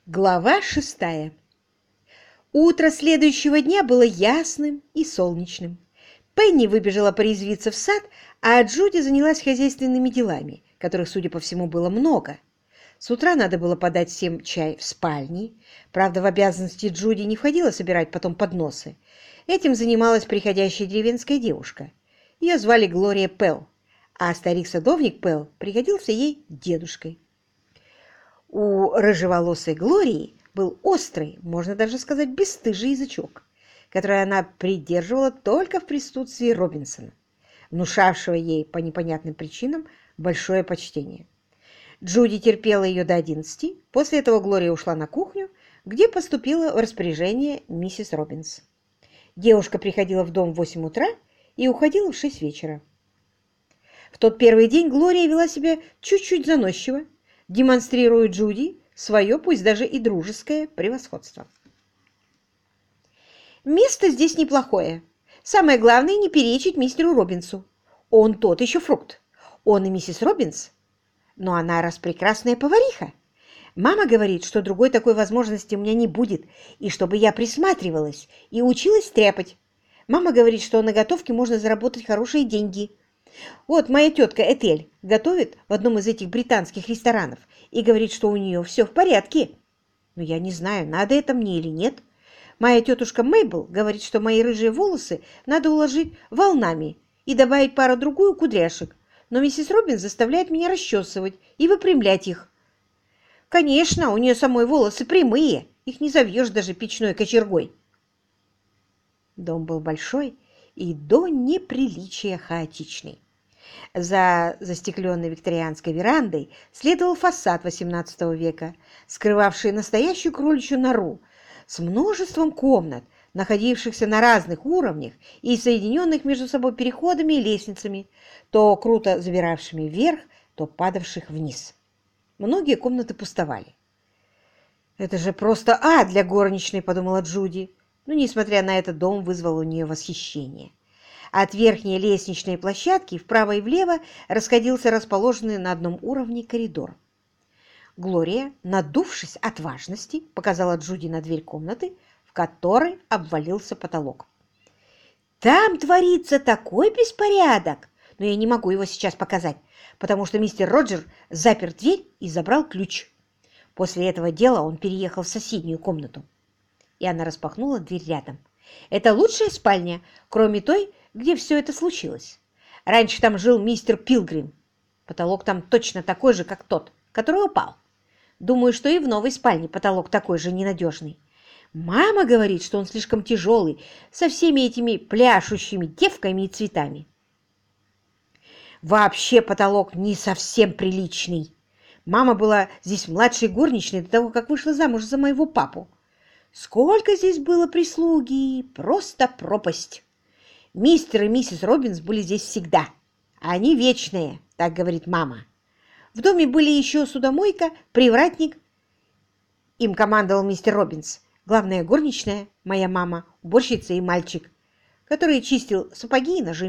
Глава 6. Утро следующего дня было ясным и солнечным. Пенни выбежала порезвиться в сад, а Джуди занялась хозяйственными делами, которых, судя по всему, было много. С утра надо было подать всем чай в спальне. Правда, в обязанности Джуди не входило собирать потом подносы. Этим занималась приходящая деревенская девушка. Ее звали Глория Пелл, а старик-садовник Пелл приходился ей дедушкой. У рыжеволосой Глории был острый, можно даже сказать, бесстыжий язычок, который она придерживала только в присутствии Робинсона, внушавшего ей по непонятным причинам большое почтение. Джуди терпела ее до 11, после этого Глория ушла на кухню, где поступила в распоряжение миссис Робинс. Девушка приходила в дом в 8 утра и уходила в 6 вечера. В тот первый день Глория вела себя чуть-чуть заносчиво, демонстрируя Джуди свое, пусть даже и дружеское, превосходство. «Место здесь неплохое. Самое главное, не перечить мистеру Робинсу. Он тот еще фрукт. Он и миссис Робинс. Но она распрекрасная повариха. Мама говорит, что другой такой возможности у меня не будет, и чтобы я присматривалась и училась стряпать. Мама говорит, что на готовке можно заработать хорошие деньги. Вот моя тетка Этель готовит в одном из этих британских ресторанов и говорит, что у нее все в порядке. Но я не знаю, надо это мне или нет. Моя тетушка Мейбл говорит, что мои рыжие волосы надо уложить волнами и добавить пару-другую кудряшек, но миссис Робин заставляет меня расчесывать и выпрямлять их. Конечно, у нее самой волосы прямые, их не завьешь даже печной кочергой. Дом был большой и до неприличия хаотичный. За застекленной викторианской верандой следовал фасад XVIII века, скрывавший настоящую кроличью нору с множеством комнат, находившихся на разных уровнях и соединенных между собой переходами и лестницами, то круто забиравшими вверх, то падавших вниз. Многие комнаты пустовали. «Это же просто ад для горничной», — подумала Джуди, но, несмотря на это, дом вызвал у нее восхищение. От верхней лестничной площадки вправо и влево расходился расположенный на одном уровне коридор. Глория, надувшись от важности, показала Джуди на дверь комнаты, в которой обвалился потолок. «Там творится такой беспорядок, но я не могу его сейчас показать, потому что мистер Роджер запер дверь и забрал ключ. После этого дела он переехал в соседнюю комнату». И она распахнула дверь рядом. «Это лучшая спальня, кроме той, где все это случилось. Раньше там жил мистер Пилгрим. Потолок там точно такой же, как тот, который упал. Думаю, что и в новой спальне потолок такой же ненадежный. Мама говорит, что он слишком тяжелый, со всеми этими пляшущими девками и цветами. Вообще потолок не совсем приличный. Мама была здесь младшей горничной до того, как вышла замуж за моего папу. Сколько здесь было прислуги, просто пропасть. Мистер и миссис Робинс были здесь всегда. Они вечные, так говорит мама. В доме были еще судомойка, привратник. Им командовал мистер Робинс. Главная горничная, моя мама, уборщица и мальчик, который чистил сапоги и ножи.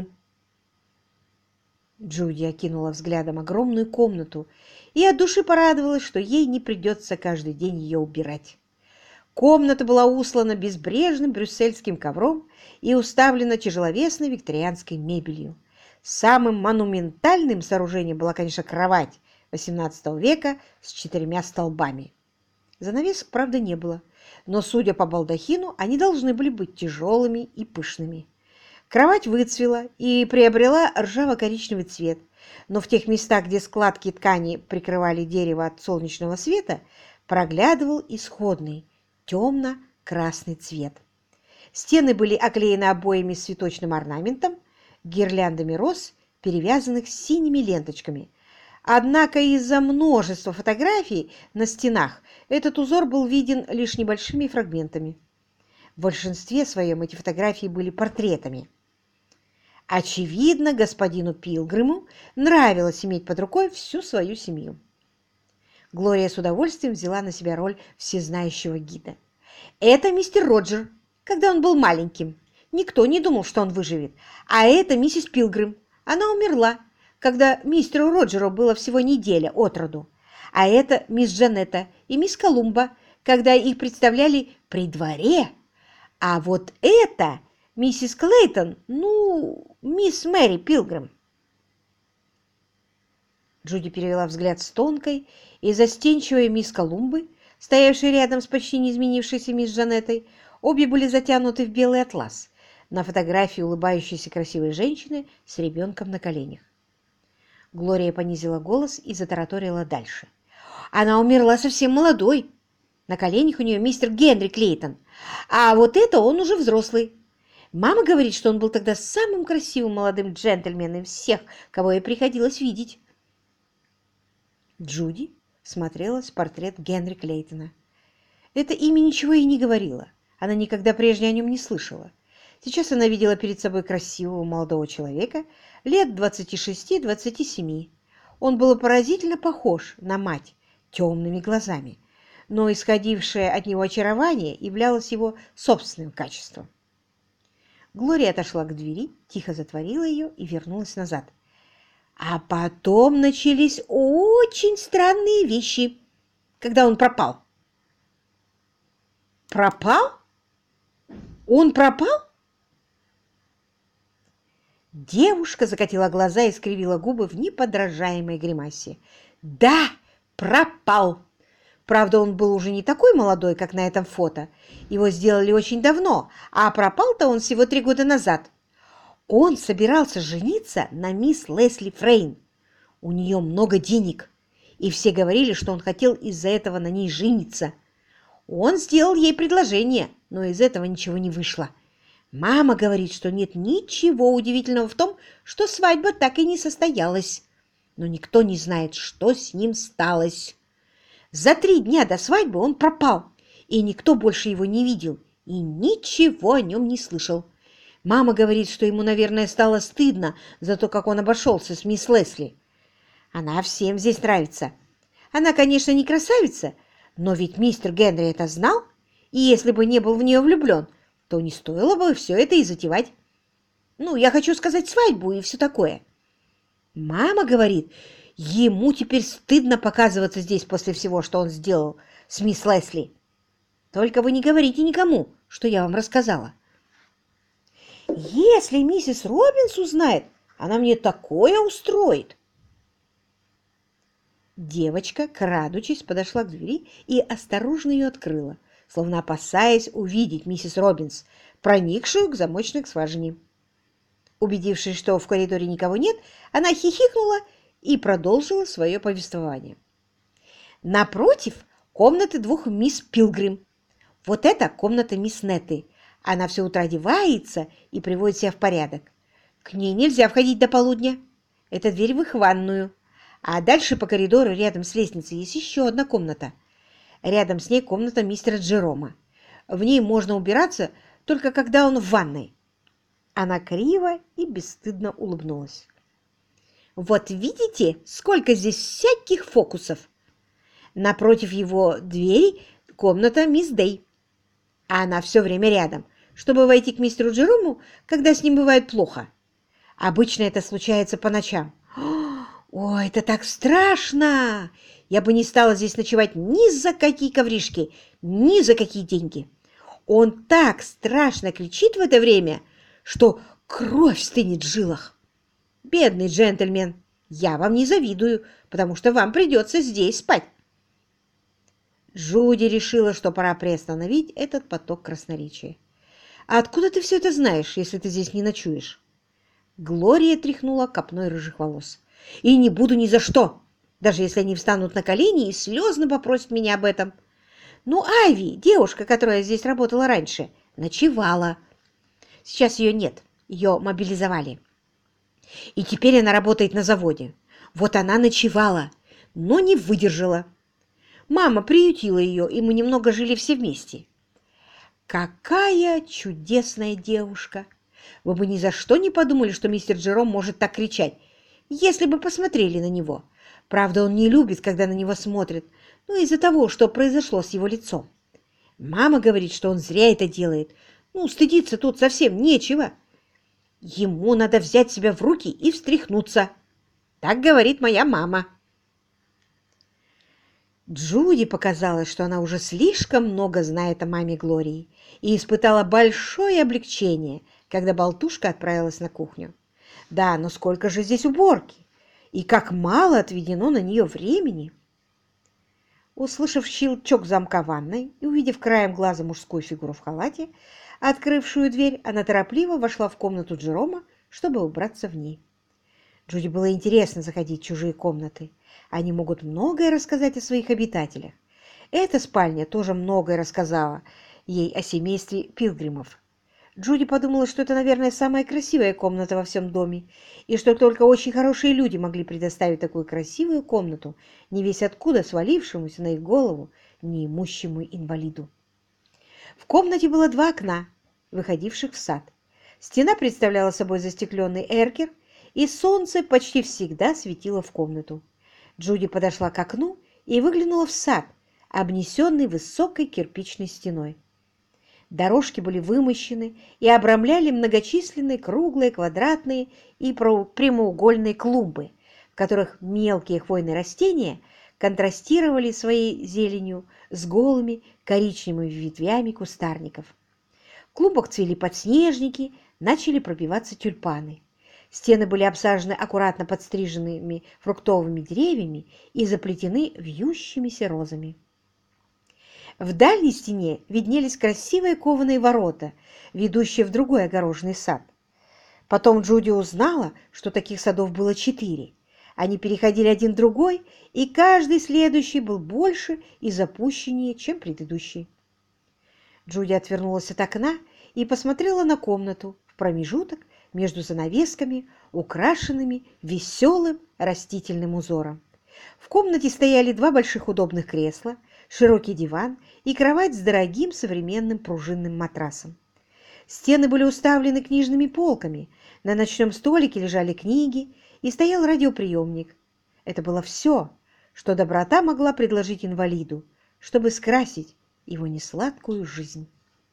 Джуди окинула взглядом огромную комнату и от души порадовалась, что ей не придется каждый день ее убирать. Комната была услана безбрежным брюссельским ковром и уставлена тяжеловесной викторианской мебелью. Самым монументальным сооружением была, конечно, кровать XVIII века с 4 столбами. Занавесок, правда, не было, но, судя по балдахину, они должны были быть тяжелыми и пышными. Кровать выцвела и приобрела ржаво-коричневый цвет, но в тех местах, где складки ткани прикрывали дерево от солнечного света, проглядывал исходный темно-красный цвет. Стены были оклеены обоями с цветочным орнаментом, гирляндами роз, перевязанных синими ленточками. Однако из-за множества фотографий на стенах этот узор был виден лишь небольшими фрагментами. В большинстве своем эти фотографии были портретами. Очевидно, господину Пилгриму нравилось иметь под рукой всю свою семью. Глория с удовольствием взяла на себя роль всезнающего гида. «Это мистер Роджер, когда он был маленьким. Никто не думал, что он выживет. А это миссис Пилгрим. Она умерла, когда мистеру Роджеру было всего неделя от роду. А это мисс Джанетта и мисс Колумба, когда их представляли при дворе. А вот это миссис Клейтон, ну, мисс Мэри Пилгрим. Джуди перевела взгляд с тонкой и застенчивой мисс Колумбы, стоявшей рядом с почти не изменившейся мисс Жанеттой. Обе были затянуты в белый атлас. На фотографии улыбающейся красивой женщины с ребенком на коленях. Глория понизила голос и затараторила дальше. Она умерла совсем молодой. На коленях у нее мистер Генри Клейтон. А вот это он уже взрослый. Мама говорит, что он был тогда самым красивым молодым джентльменом из всех, кого ей приходилось видеть. Джуди смотрелась в портрет Генри Клейтона. Это имя ничего ей не говорило. Она никогда прежде о нем не слышала. Сейчас она видела перед собой красивого молодого человека, лет 26-27. Он был поразительно похож на мать темными глазами, но исходившее от него очарование являлось его собственным качеством. Глория отошла к двери, тихо затворила ее и вернулась назад. А потом начались очень странные вещи, когда он пропал. Пропал? Он пропал? Девушка закатила глаза и скривила губы в неподражаемой гримасе. Да, пропал. Правда, он был уже не такой молодой, как на этом фото. Его сделали очень давно, а пропал-то он всего 3 года назад. Он собирался жениться на мисс Лесли Фрейн. У нее много денег, и все говорили, что он хотел из-за этого на ней жениться. Он сделал ей предложение, но из этого ничего не вышло. Мама говорит, что нет ничего удивительного в том, что свадьба так и не состоялась. Но никто не знает, что с ним сталось. За 3 дня до свадьбы он пропал, и никто больше его не видел, и ничего о нем не слышал. Мама говорит, что ему, наверное, стало стыдно за то, как он обошелся с мисс Лесли. Она всем здесь нравится. Она, конечно, не красавица, но ведь мистер Генри это знал, и если бы не был в нее влюблен, то не стоило бы все это и затевать. Ну, я хочу сказать, свадьбу и все такое. Мама говорит, ему теперь стыдно показываться здесь после всего, что он сделал с мисс Лесли. Только вы не говорите никому, что я вам рассказала. Если миссис Робинс узнает, она мне такое устроит. Девочка, крадучись, подошла к двери и осторожно ее открыла, словно опасаясь увидеть миссис Робинс, проникшую к замочной скважине. Убедившись, что в коридоре никого нет, она хихикнула и продолжила свое повествование. Напротив комнаты 2 мисс Пилгрим. Вот это комната мисс Нетты. Она все утро одевается и приводит себя в порядок. К ней нельзя входить до полудня. Это дверь в их ванную. А дальше по коридору рядом с лестницей есть еще одна комната. Рядом с ней комната мистера Джерома. В ней можно убираться только когда он в ванной. Она криво и бесстыдно улыбнулась. Вот видите, сколько здесь всяких фокусов. Напротив его двери комната мисс Дэй. А она все время рядом, чтобы войти к мистеру Джерому, когда с ним бывает плохо. Обычно это случается по ночам. Ой, это так страшно! Я бы не стала здесь ночевать ни за какие ковришки, ни за какие деньги. Он так страшно кричит в это время, что кровь стынет в жилах. Бедный джентльмен, я вам не завидую, потому что вам придется здесь спать. Джуди решила, что пора приостановить этот поток красноречия. «А откуда ты все это знаешь, если ты здесь не ночуешь?» Глория тряхнула копной рыжих волос. «И не буду ни за что, даже если они встанут на колени и слезно попросят меня об этом. Ну, Айви, девушка, которая здесь работала раньше, ночевала. Сейчас ее нет, ее мобилизовали. И теперь она работает на заводе. Вот она ночевала, но не выдержала. Мама приютила ее, и мы немного жили все вместе. Какая чудесная девушка! Вы бы ни за что не подумали, что мистер Джером может так кричать, если бы посмотрели на него. Правда, он не любит, когда на него смотрят, ну, из-за того, что произошло с его лицом. Мама говорит, что он зря это делает. Ну, стыдиться тут совсем нечего. Ему надо взять себя в руки и встряхнуться. Так говорит моя мама. Джуди показалось, что она уже слишком много знает о маме Глории и испытала большое облегчение, когда болтушка отправилась на кухню. Да, но сколько же здесь уборки! И как мало отведено на нее времени! Услышав щелчок замка ванной и увидев краем глаза мужскую фигуру в халате, открывшую дверь, она торопливо вошла в комнату Джерома, чтобы убраться в ней. Джуди было интересно заходить в чужие комнаты. Они могут многое рассказать о своих обитателях. Эта спальня тоже многое рассказала ей о семействе Пилгримов. Джуди подумала, что это, наверное, самая красивая комната во всем доме, и что только очень хорошие люди могли предоставить такую красивую комнату невесть откуда свалившемуся на их голову неимущему инвалиду. В комнате было два окна, выходивших в сад. Стена представляла собой застекленный эркер, и солнце почти всегда светило в комнату. Джуди подошла к окну и выглянула в сад, обнесенный высокой кирпичной стеной. Дорожки были вымощены и обрамляли многочисленные круглые, квадратные и прямоугольные клумбы, в которых мелкие хвойные растения контрастировали своей зеленью с голыми коричневыми ветвями кустарников. В клумбах цвели подснежники, начали пробиваться тюльпаны. Стены были обсажены аккуратно подстриженными фруктовыми деревьями и заплетены вьющимися розами. В дальней стене виднелись красивые кованые ворота, ведущие в другой огороженный сад. Потом Джуди узнала, что таких садов было 4. Они переходили один в другой, и каждый следующий был больше и запущеннее, чем предыдущий. Джуди отвернулась от окна и посмотрела на комнату в промежуток между занавесками, украшенными веселым растительным узором. В комнате стояли 2 больших удобных кресла, широкий диван и кровать с дорогим современным пружинным матрасом. Стены были уставлены книжными полками, на ночном столике лежали книги и стоял радиоприемник. Это было все, что доброта могла предложить инвалиду, чтобы скрасить его несладкую жизнь.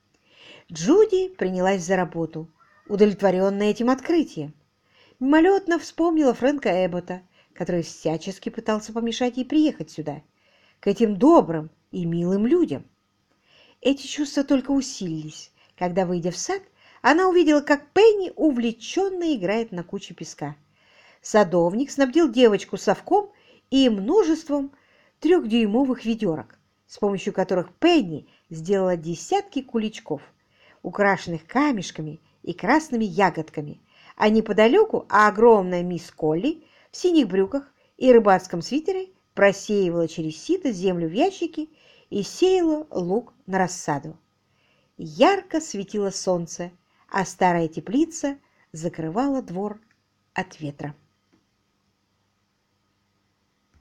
Джуди принялась за работу, удовлетворенная этим открытием. Мимолетно вспомнила Фрэнка Эббота, который всячески пытался помешать ей приехать сюда, к этим добрым и милым людям. Эти чувства только усилились, когда, выйдя в сад, она увидела, как Пенни увлеченно играет на куче песка. Садовник снабдил девочку совком и множеством 3-дюймовых ведерок, с помощью которых Пенни сделала десятки куличков, украшенных камешками и красными ягодками, а неподалеку огромная мисс Колли в синих брюках и рыбацком свитере просеивала через сито землю в ящики и сеяла лук на рассаду. Ярко светило солнце, а старая теплица закрывала двор от ветра.